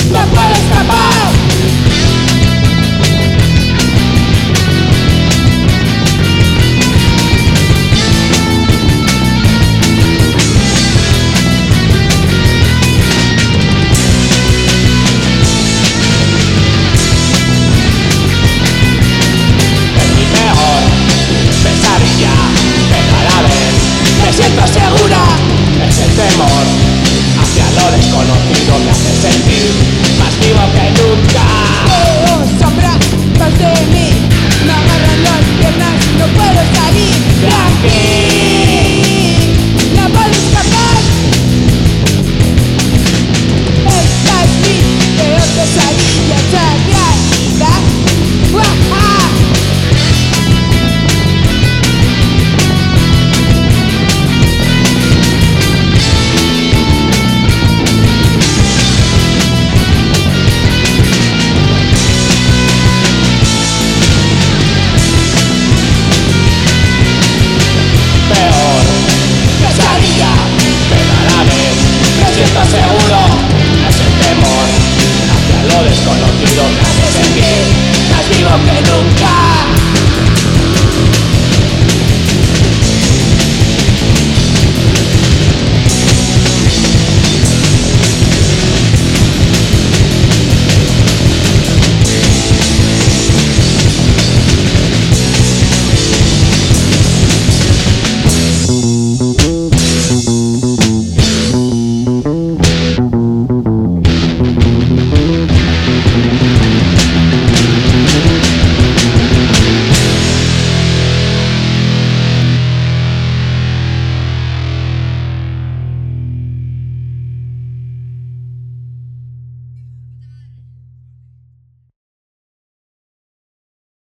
no puedo escapar. Siento segura, es el temor hacia lo desconocido me hace sentir más vivo que nunca. Veo sombras tras de mí, me agarran las piernas, no puedo salir de aquí, no puedo escapar. Esta es mi peor pesadilla, realidad. ¡Uaja! Siento seguro, es el temor hacia lo desconocido me hace sentir más vivo que nunca.